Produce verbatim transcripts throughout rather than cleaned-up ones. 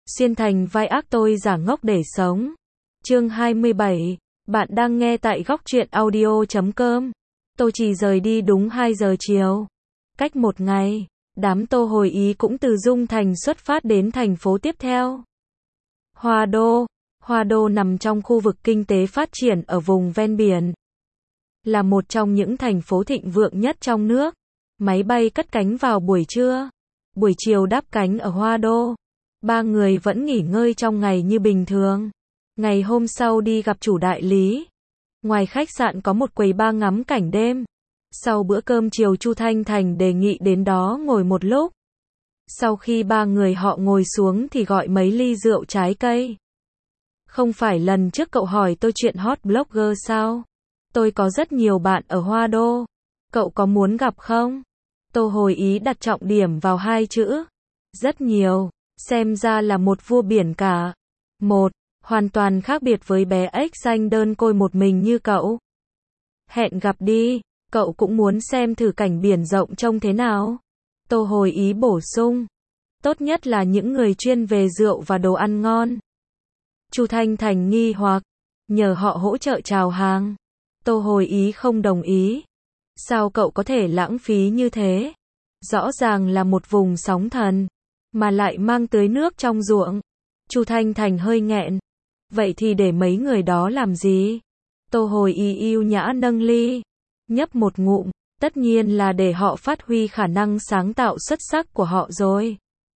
Xuyên thành vai ác tôi giả ngốc để sống. Chương hai mươi bảy. Bạn đang nghe tại góc truyện audio chấm com. Tôi chỉ rời đi đúng hai giờ chiều. Cách một ngày, đám Tô Hồi Ý cũng từ Dung Thành xuất phát đến thành phố tiếp theo. Hoa Đô. Hoa Đô nằm trong khu vực kinh tế phát triển ở vùng ven biển. Là một trong những thành phố thịnh vượng nhất trong nước. Máy bay cất cánh vào buổi trưa. Buổi chiều đáp cánh ở Hoa Đô. Ba người vẫn nghỉ ngơi trong ngày như bình thường. Ngày hôm sau đi gặp chủ đại lý. Ngoài khách sạn có một quầy bar ngắm cảnh đêm. Sau bữa cơm chiều Chu Thanh Thành đề nghị đến đó ngồi một lúc. Sau khi ba người họ ngồi xuống thì gọi mấy ly rượu trái cây. Không phải lần trước cậu hỏi tôi chuyện hot blogger sao? Tôi có rất nhiều bạn ở Hoa Đô. Cậu có muốn gặp không? Tô Hồi Ý đặt trọng điểm vào hai chữ. Rất nhiều. Xem ra là một vua biển cả. Một, hoàn toàn khác biệt với bé ếch xanh đơn côi một mình như cậu. Hẹn gặp đi, cậu cũng muốn xem thử cảnh biển rộng trông thế nào. Tô Hồi Ý bổ sung. Tốt nhất là những người chuyên về rượu và đồ ăn ngon. Chu Thanh Thành nghi hoặc, nhờ họ hỗ trợ chào hàng. Tô Hồi Ý không đồng ý. Sao cậu có thể lãng phí như thế? Rõ ràng là một vùng sóng thần, mà lại mang tưới nước trong ruộng. Chu Thanh Thành hơi nghẹn. Vậy thì để mấy người đó làm gì? Tô Hồi Ý yêu nhã nâng ly, nhấp một ngụm, tất nhiên là để họ phát huy khả năng sáng tạo xuất sắc của họ rồi.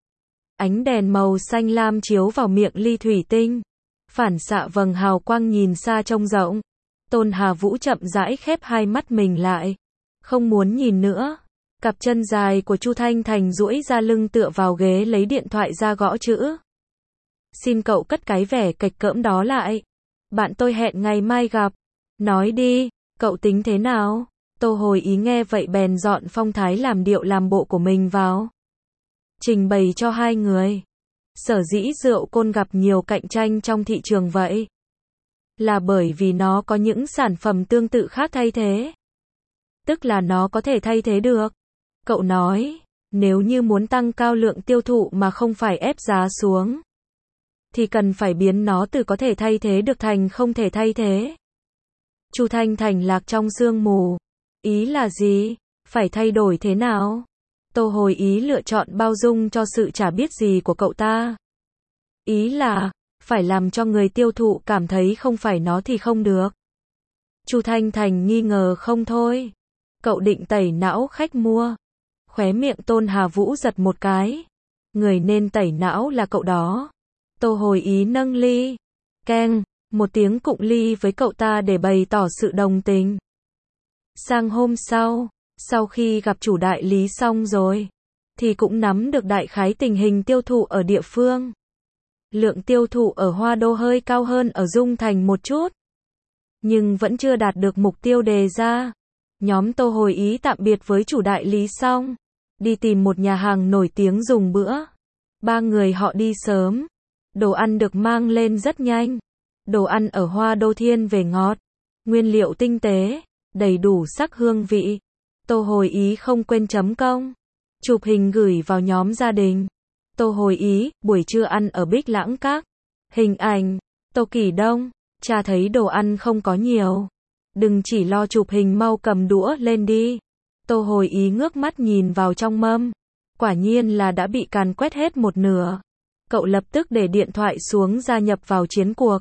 Ánh đèn màu xanh lam chiếu vào miệng ly thủy tinh, phản xạ vầng hào quang nhìn xa trông rộng. Tôn Hà Vũ chậm rãi khép hai mắt mình lại, không muốn nhìn nữa. Cặp chân dài của Chu Thanh Thành duỗi ra lưng tựa vào ghế lấy điện thoại ra gõ chữ. Xin cậu cất cái vẻ kệch cỡm đó lại. Bạn tôi hẹn ngày mai gặp. Nói đi, cậu tính thế nào? Tô Hồi Ý nghe vậy bèn dọn phong thái làm điệu làm bộ của mình vào. Trình bày cho hai người. Sở dĩ rượu côn gặp nhiều cạnh tranh trong thị trường vậy là bởi vì nó có những sản phẩm tương tự khác thay thế. Tức là nó có thể thay thế được. Cậu nói, nếu như muốn tăng cao lượng tiêu thụ mà không phải ép giá xuống, thì cần phải biến nó từ có thể thay thế được thành không thể thay thế. Chu Thanh Thành lạc trong sương mù. Ý là gì? Phải thay đổi thế nào? Tô Hồi Ý lựa chọn bao dung cho sự chả biết gì của cậu ta. Ý là, phải làm cho người tiêu thụ cảm thấy không phải nó thì không được. Chu Thanh Thành nghi ngờ không thôi. Cậu định tẩy não khách mua. Khóe miệng Tôn Hà Vũ giật một cái. Người nên tẩy não là cậu đó. Tô Hồi Ý nâng ly. Keng, một tiếng cụng ly với cậu ta để bày tỏ sự đồng tình. Sang hôm sau, sau khi gặp chủ đại lý xong rồi, thì cũng nắm được đại khái tình hình tiêu thụ ở địa phương. Lượng tiêu thụ ở Hoa Đô hơi cao hơn ở Dung Thành một chút, nhưng vẫn chưa đạt được mục tiêu đề ra. Nhóm Tô Hồi Ý tạm biệt với chủ đại lý xong, đi tìm một nhà hàng nổi tiếng dùng bữa. Ba người họ đi sớm. Đồ ăn được mang lên rất nhanh. Đồ ăn ở Hoa Đô thiên về ngọt, nguyên liệu tinh tế, đầy đủ sắc hương vị. Tô Hồi Ý không quên chấm công, chụp hình gửi vào nhóm gia đình. Tô Hồi Ý, buổi trưa ăn ở Bích Lãng Các. Hình ảnh, Tô Kỳ Đông, cha thấy đồ ăn không có nhiều. Đừng chỉ lo chụp hình, mau cầm đũa lên đi. Tô Hồi Ý ngước mắt nhìn vào trong mâm. Quả nhiên là đã bị càn quét hết một nửa. Cậu lập tức để điện thoại xuống gia nhập vào chiến cuộc.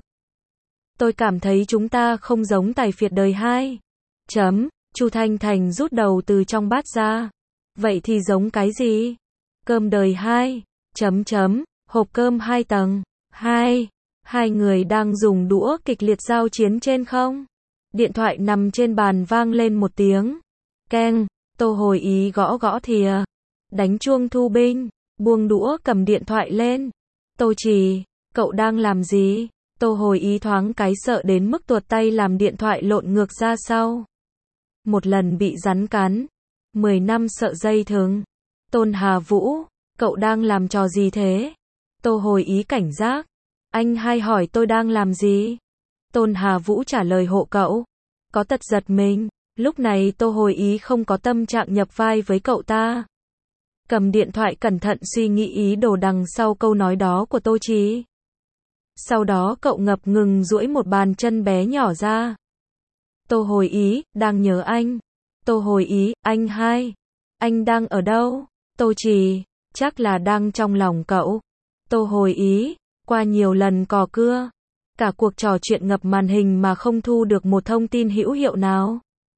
Tôi cảm thấy chúng ta không giống tài phiệt đời hai. Chấm, Chu Thanh Thành rút đầu từ trong bát ra. Vậy thì giống cái gì? Cơm đời hai. Chấm chấm, hộp cơm hai tầng. Hai. Hai người đang dùng đũa kịch liệt giao chiến trên không? Điện thoại nằm trên bàn vang lên một tiếng. Keng, Tô Hồi Ý gõ gõ thìa. Đánh chuông thu binh, buông đũa cầm điện thoại lên. Tô Trì, cậu đang làm gì? Tô Hồi Ý thoáng cái sợ đến mức tuột tay làm điện thoại lộn ngược ra sau. Một lần bị rắn cắn, mười năm sợ dây thừng. Tôn Hà Vũ, cậu đang làm trò gì thế? Tô Hồi Ý cảnh giác. Anh hay hỏi tôi đang làm gì? Tôn Hà Vũ trả lời hộ cậu. Có tật giật mình. Lúc này Tô Hồi Ý không có tâm trạng nhập vai với cậu ta. cầm điện thoại cẩn thận suy nghĩ ý đồ đằng sau câu nói đó của Tô Trì. Sau đó cậu ngập ngừng duỗi một bàn chân bé nhỏ ra. Tô hồi ý, đang nhớ anh. Tô hồi ý, anh hai. Anh đang ở đâu? Tô Trì, chắc là đang trong lòng cậu. Tô hồi ý, qua nhiều lần cò cưa. Cả cuộc trò chuyện ngập màn hình mà không thu được một thông tin hữu hiệu nào.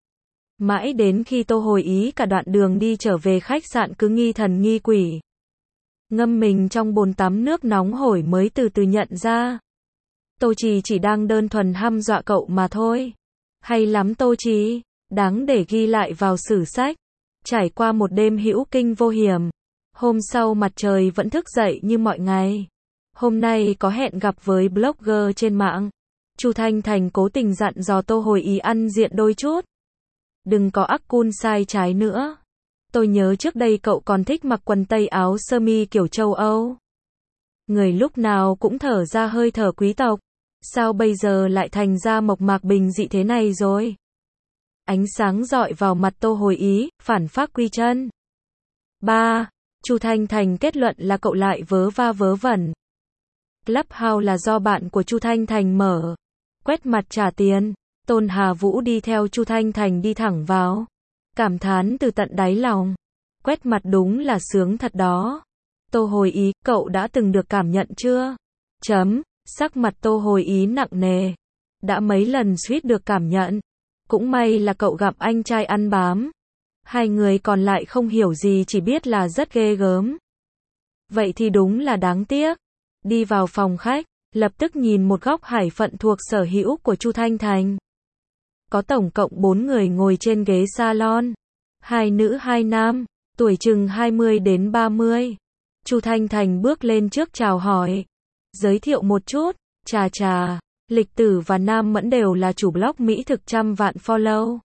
Mãi đến khi Tô hồi ý cả đoạn đường đi trở về khách sạn cứ nghi thần nghi quỷ. Ngâm mình trong bồn tắm nước nóng hổi mới từ từ nhận ra. Tô Trì chỉ đang đơn thuần hăm dọa cậu mà thôi. Hay lắm Tô Trì, đáng để ghi lại vào sử sách. Trải qua một đêm hữu kinh vô hiểm. Hôm sau mặt trời vẫn thức dậy như mọi ngày. Hôm nay có hẹn gặp với blogger trên mạng. Chu Thanh Thành cố tình dặn dò Tô hồi ý ăn diện đôi chút. Đừng có ắc cun sai trái nữa. Tôi nhớ trước đây cậu còn thích mặc quần tây áo sơ mi kiểu châu Âu. Người lúc nào cũng thở ra hơi thở quý tộc. Sao bây giờ lại thành ra mộc mạc bình dị thế này rồi? Ánh sáng rọi vào mặt Tô hồi ý, phản phác quy chân. ba. Chu Thanh Thành kết luận là cậu lại vớ va vớ vẩn. Clubhouse là do bạn của Chu Thanh Thành mở. Quét mặt trả tiền. Tôn Hà Vũ đi theo Chu Thanh Thành đi thẳng vào. Cảm thán từ tận đáy lòng. Quét mặt đúng là sướng thật đó. Tô hồi ý, cậu đã từng được cảm nhận chưa? Chấm, sắc mặt Tô hồi ý nặng nề. Đã mấy lần suýt được cảm nhận. Cũng may là cậu gặp anh trai ăn bám. Hai người còn lại không hiểu gì chỉ biết là rất ghê gớm. Vậy thì đúng là đáng tiếc. Đi vào phòng khách, lập tức nhìn một góc hải phận thuộc sở hữu của Chu Thanh Thành. Có tổng cộng bốn người ngồi trên ghế salon. Hai nữ hai nam, tuổi chừng hai mươi đến ba mươi. Chu Thanh Thành bước lên trước chào hỏi. Giới thiệu một chút, chà chà, Lịch Tử và Nam Mẫn đều là chủ blog mỹ thực trăm vạn follow.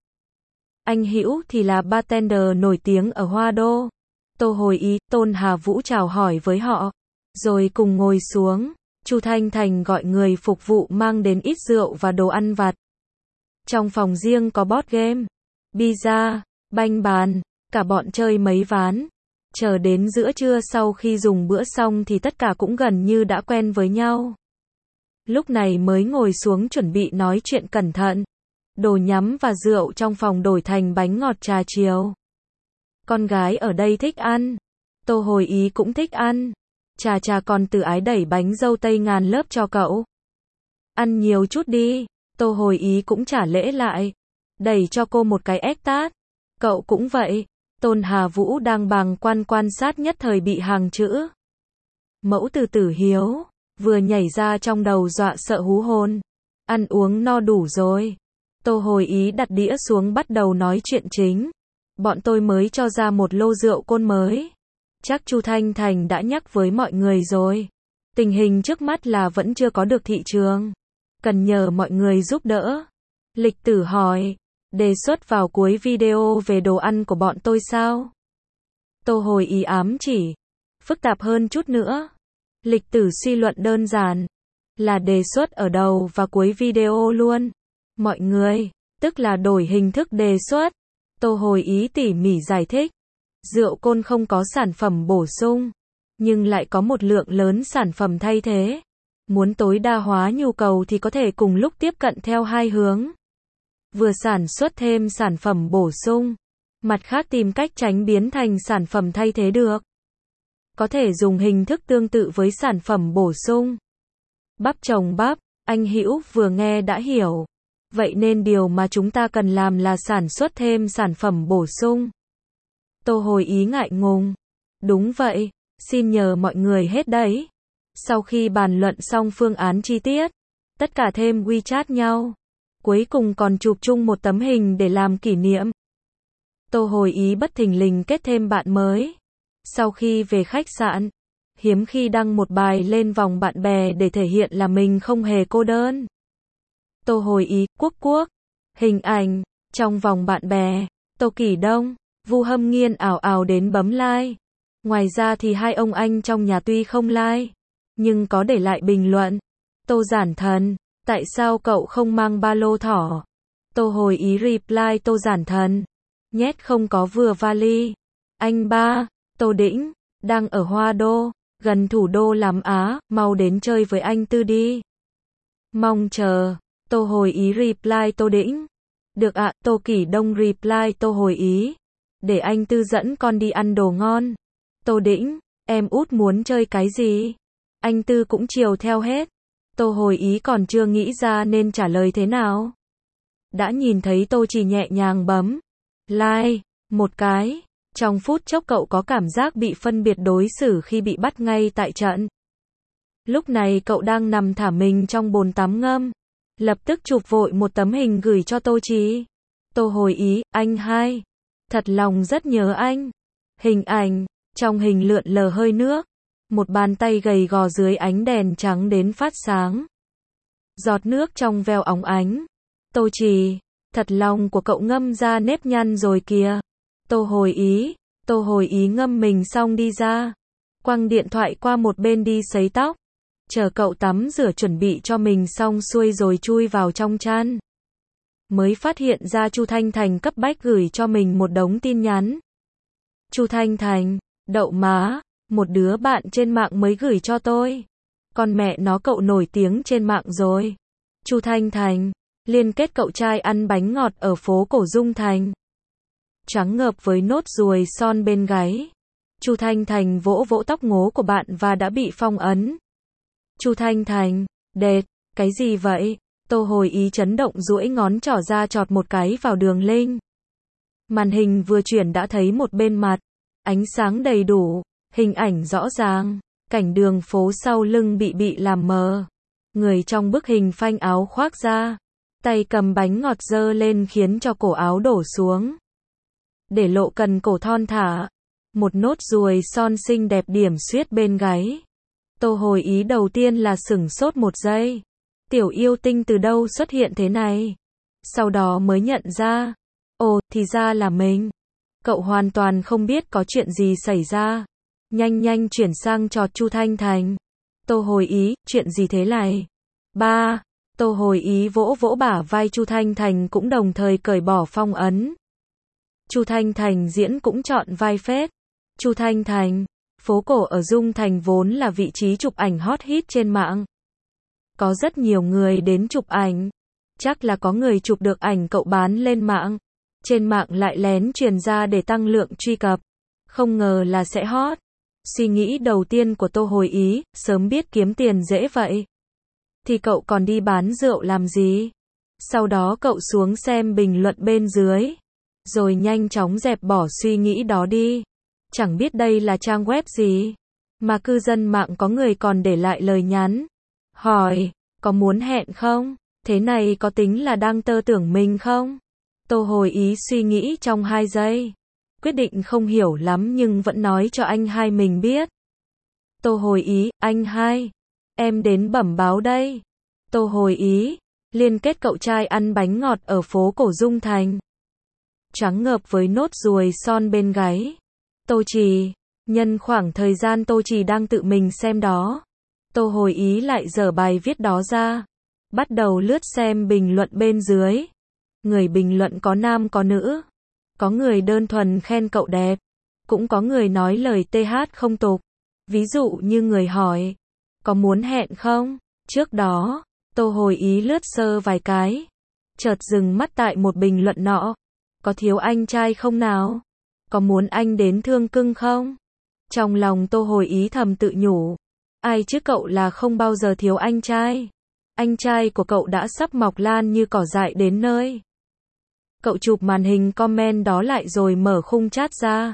Anh Hữu thì là bartender nổi tiếng ở Hoa Đô. Tô hồi ý, Tôn Hà Vũ chào hỏi với họ. Rồi cùng ngồi xuống. Chu Thanh Thành gọi người phục vụ mang đến ít rượu và đồ ăn vặt. Trong phòng riêng có board game, pizza, banh bàn, cả bọn chơi mấy ván. Chờ đến giữa trưa sau khi dùng bữa xong thì tất cả cũng gần như đã quen với nhau. Lúc này mới ngồi xuống chuẩn bị nói chuyện cẩn thận. Đồ nhắm và rượu trong phòng đổi thành bánh ngọt trà chiều. Con gái ở đây thích ăn. Tô hồi ý cũng thích ăn. Chà chà còn từ ái đẩy bánh dâu tây ngàn lớp cho cậu. Ăn nhiều chút đi. Tô hồi ý cũng trả lễ lại. Đẩy cho cô một cái ép tát. Cậu cũng vậy. Tôn Hà Vũ đang bàng quan quan sát nhất thời bị hàng chữ mẫu từ Tử Hiếu vừa nhảy ra trong đầu dọa sợ hú hồn. Ăn uống no đủ rồi. Tô hồi ý đặt đĩa xuống bắt đầu nói chuyện chính. Bọn tôi mới cho ra một lô rượu côn mới. Chắc Chu Thanh Thành đã nhắc với mọi người rồi. Tình hình trước mắt là vẫn chưa có được thị trường. Cần nhờ mọi người giúp đỡ. Lịch Tử hỏi. Đề xuất vào cuối video về đồ ăn của bọn tôi sao? Tô hồi ý ám chỉ. Phức tạp hơn chút nữa. Lịch Tử suy luận đơn giản. Là đề xuất ở đầu và cuối video luôn. Mọi người, tức là đổi hình thức đề xuất. Tô hồi ý tỉ mỉ giải thích. Rượu côn không có sản phẩm bổ sung, nhưng lại có một lượng lớn sản phẩm thay thế. Muốn tối đa hóa nhu cầu thì có thể cùng lúc tiếp cận theo hai hướng. Vừa sản xuất thêm sản phẩm bổ sung, mặt khác tìm cách tránh biến thành sản phẩm thay thế được. Có thể dùng hình thức tương tự với sản phẩm bổ sung. Bắp chồng bắp, anh Hữu vừa nghe đã hiểu. Vậy nên điều mà chúng ta cần làm là sản xuất thêm sản phẩm bổ sung. Tô hồi ý ngại ngùng. Đúng vậy, xin nhờ mọi người hết đấy. Sau khi bàn luận xong phương án chi tiết, tất cả thêm WeChat nhau. Cuối cùng còn chụp chung một tấm hình để làm kỷ niệm. Tô hồi ý bất thình lình kết thêm bạn mới. Sau khi về khách sạn, hiếm khi đăng một bài lên vòng bạn bè để thể hiện là mình không hề cô đơn. Tô hồi ý, quốc quốc. Hình ảnh, trong vòng bạn bè, Tô Kỳ Đông, Vu Hâm Nghiên ảo ảo đến bấm like. Ngoài ra thì hai ông anh trong nhà tuy không like, nhưng có để lại bình luận. Tô Giản Thần, tại sao cậu không mang ba lô thỏ? Tô hồi ý reply Tô Giản Thần, nhét không có vừa vali. Anh ba, Tô Đĩnh, đang ở Hoa Đô, gần thủ đô lắm á, mau đến chơi với anh Tư đi. Mong chờ. Tô hồi ý reply Tô Đĩnh. Được ạ, Tô Kỷ Đông reply Tô hồi ý. Để anh Tư dẫn con đi ăn đồ ngon. Tô Đĩnh, em út muốn chơi cái gì? Anh Tư cũng chiều theo hết. Tô hồi ý còn chưa nghĩ ra nên trả lời thế nào. Đã nhìn thấy Tô Chỉ nhẹ nhàng bấm like một cái. Trong phút chốc cậu có cảm giác bị phân biệt đối xử khi bị bắt ngay tại trận. Lúc này cậu đang nằm thả mình trong bồn tắm ngâm. Lập tức chụp vội một tấm hình gửi cho Tô Chỉ. Tô hồi ý, anh hai. Thật lòng rất nhớ anh. Hình ảnh, trong hình lượn lờ hơi nước. Một bàn tay gầy gò dưới ánh đèn trắng đến phát sáng. Giọt nước trong veo óng ánh. Tô Chỉ, thật lòng của cậu ngâm ra nếp nhăn rồi kìa. Tô hồi ý, Tô hồi ý ngâm mình xong đi ra. Quăng điện thoại qua một bên đi sấy tóc. Chờ cậu tắm rửa chuẩn bị cho mình xong xuôi rồi chui vào trong chăn. Mới phát hiện ra Chu Thanh Thành cấp bách gửi cho mình một đống tin nhắn. Chu Thanh Thành, đậu má, một đứa bạn trên mạng mới gửi cho tôi. Con mẹ nó cậu nổi tiếng trên mạng rồi. Chu Thanh Thành, liên kết cậu trai ăn bánh ngọt ở phố cổ Dung Thành. Trắng ngợp với nốt ruồi son bên gáy. Chu Thanh Thành vỗ vỗ tóc ngố của bạn và đã bị phong ấn. Chu Thanh Thành, đệt, cái gì vậy? Tô hồi ý chấn động duỗi ngón trỏ ra chọt một cái vào đường link. Màn hình vừa chuyển đã thấy một bên mặt. Ánh sáng đầy đủ, hình ảnh rõ ràng. Cảnh đường phố sau lưng bị bị làm mờ. Người trong bức hình phanh áo khoác ra. Tay cầm bánh ngọt dơ lên khiến cho cổ áo đổ xuống. Để lộ cần cổ thon thả. Một nốt ruồi son xinh đẹp điểm xuyết bên gáy. Tô hồi ý đầu tiên là sửng sốt một giây. Tiểu yêu tinh từ đâu xuất hiện thế này? Sau đó mới nhận ra. Ồ, thì ra là mình. Cậu hoàn toàn không biết có chuyện gì xảy ra. Nhanh nhanh chuyển sang chọt Chu Thanh Thành. Tô hồi ý, chuyện gì thế này? Ba. Tô hồi ý vỗ vỗ bả vai Chu Thanh Thành cũng đồng thời cởi bỏ phong ấn. Chu Thanh Thành diễn cũng chọn vai phết. Chu Thanh Thành, phố cổ ở Dung Thành vốn là vị trí chụp ảnh hot hit trên mạng. Có rất nhiều người đến chụp ảnh. Chắc là có người chụp được ảnh cậu bán lên mạng. Trên mạng lại lén truyền ra để tăng lượng truy cập. Không ngờ là sẽ hot. Suy nghĩ đầu tiên của Tô hồi ý, sớm biết kiếm tiền dễ vậy. Thì cậu còn đi bán rượu làm gì? Sau đó cậu xuống xem bình luận bên dưới. Rồi nhanh chóng dẹp bỏ suy nghĩ đó đi. Chẳng biết đây là trang web gì. Mà cư dân mạng có người còn để lại lời nhắn. Hỏi, có muốn hẹn không? Thế này có tính là đang tơ tưởng mình không? Tô hồi ý suy nghĩ trong hai giây. Quyết định không hiểu lắm nhưng vẫn nói cho anh hai mình biết. Tô hồi ý, anh hai. Em đến bẩm báo đây. Tô hồi ý, liên kết cậu trai ăn bánh ngọt ở phố cổ Dung Thành. Trắng ngợp với nốt ruồi son bên gáy. Tô Chỉ, nhân khoảng thời gian Tô Chỉ đang tự mình xem đó. Tô hồi ý lại dở bài viết đó ra. Bắt đầu lướt xem bình luận bên dưới. Người bình luận có nam có nữ. Có người đơn thuần khen cậu đẹp. Cũng có người nói lời tê hát không tục. Ví dụ như người hỏi. Có muốn hẹn không? Trước đó, Tô hồi ý lướt sơ vài cái. Chợt dừng mắt tại một bình luận nọ. Có thiếu anh trai không nào? Có muốn anh đến thương cưng không? Trong lòng Tô hồi ý thầm tự nhủ. Ai chứ cậu là không bao giờ thiếu anh trai. Anh trai của cậu đã sắp mọc lan như cỏ dại đến nơi. Cậu chụp màn hình comment đó lại rồi mở khung chat ra.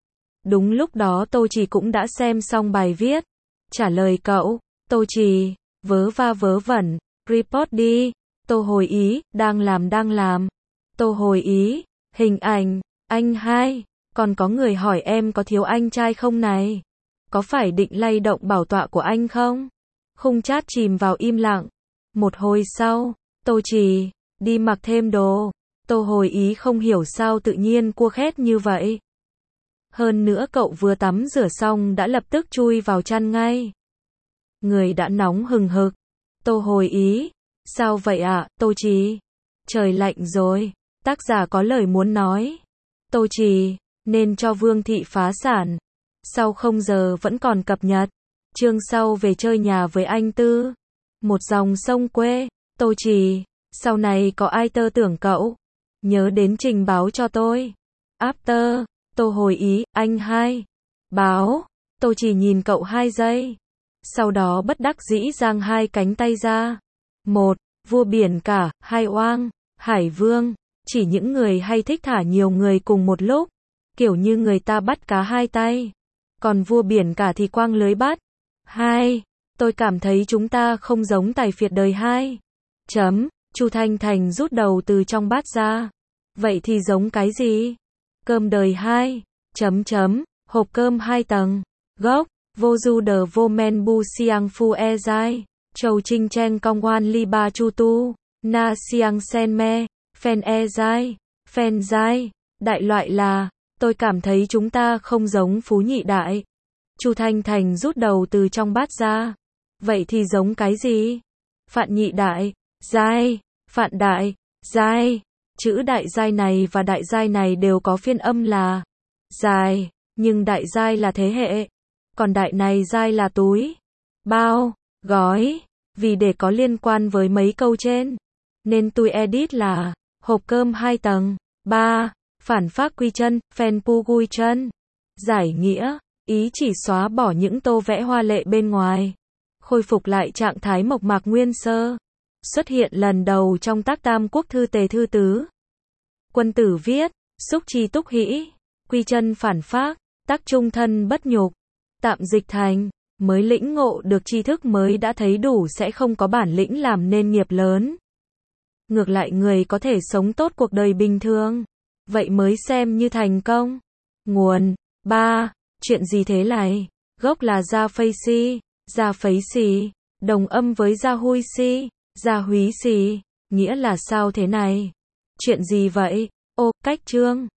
Đúng lúc đó Tô Chỉ cũng đã xem xong bài viết. Trả lời cậu. Tô Chỉ, vớ va vớ vẩn, report đi. Tô hồi ý, đang làm đang làm. Tô hồi ý, hình ảnh, anh hai. Còn có người hỏi em có thiếu anh trai không này? Có phải định lay động bảo tọa của anh không? Khung chat chìm vào im lặng. Một hồi sau, Tô Chỉ, đi mặc thêm đồ. Tô hồi ý không hiểu sao tự nhiên cua khét như vậy. Hơn nữa cậu vừa tắm rửa xong đã lập tức chui vào chăn ngay. Người đã nóng hừng hực. Tô hồi ý, sao vậy ạ, à, Tô Chỉ? Trời lạnh rồi. Tác giả có lời muốn nói. Tô Chỉ, nên cho Vương Thị phá sản. Sau không giờ vẫn còn cập nhật. Chương sau về chơi nhà với anh Tư. Một dòng sông quê. Tô Trì. Sau này có ai tơ tưởng cậu, nhớ đến trình báo cho tôi. After. Tô hồi ý, anh hai. Báo. Tô chỉ nhìn cậu hai giây. Sau đó bất đắc dĩ giang hai cánh tay ra. Một, vua biển cả, hai oang, hải vương. Chỉ những người hay thích thả nhiều người cùng một lúc. Kiểu như người ta bắt cá hai tay. Còn vua biển cả thì quang lưới bắt. Hai, tôi cảm thấy chúng ta không giống tài phiệt đời hai. Chấm, Chu Thanh Thành rút đầu từ trong bát ra. Vậy thì giống cái gì? Cơm đời hai. Chấm chấm, hộp cơm hai tầng. Gốc, vô du đờ vô men bu siang phu e dai. Châu trinh chen cong wan li ba chu tu. Na siang sen me, phen e dai, phen dai. Đại loại là, tôi cảm thấy chúng ta không giống Phú Nhị Đại. Chu Thanh Thành rút đầu từ trong bát ra. Vậy thì giống cái gì? Phạn Nhị Đại, giai, Phạn Đại, giai. Chữ đại giai này và đại giai này đều có phiên âm là dài, nhưng đại giai là thế hệ, còn đại này giai là túi, bao, gói. Vì để có liên quan với mấy câu trên, nên tôi edit là hộp cơm hai tầng. Ba, phản phác quy chân, phen pu gui chân. Giải nghĩa, ý chỉ xóa bỏ những tô vẽ hoa lệ bên ngoài, khôi phục lại trạng thái mộc mạc nguyên sơ. Xuất hiện lần đầu trong tác Tam Quốc Thư Tề Thư Tứ. Quân Tử viết, xúc chi túc hĩ, quy chân phản phác, tác trung thân bất nhục. Tạm dịch thành, mới lĩnh ngộ được tri thức mới đã thấy đủ sẽ không có bản lĩnh làm nên nghiệp lớn. Ngược lại người có thể sống tốt cuộc đời bình thường, vậy mới xem như thành công. Nguồn, ba, chuyện gì thế này? Gốc là gia phây si, gia phấy xì, đồng âm với gia hui si, gia húy xì, nghĩa là sao thế này? Chuyện gì vậy? Ô, cách chương.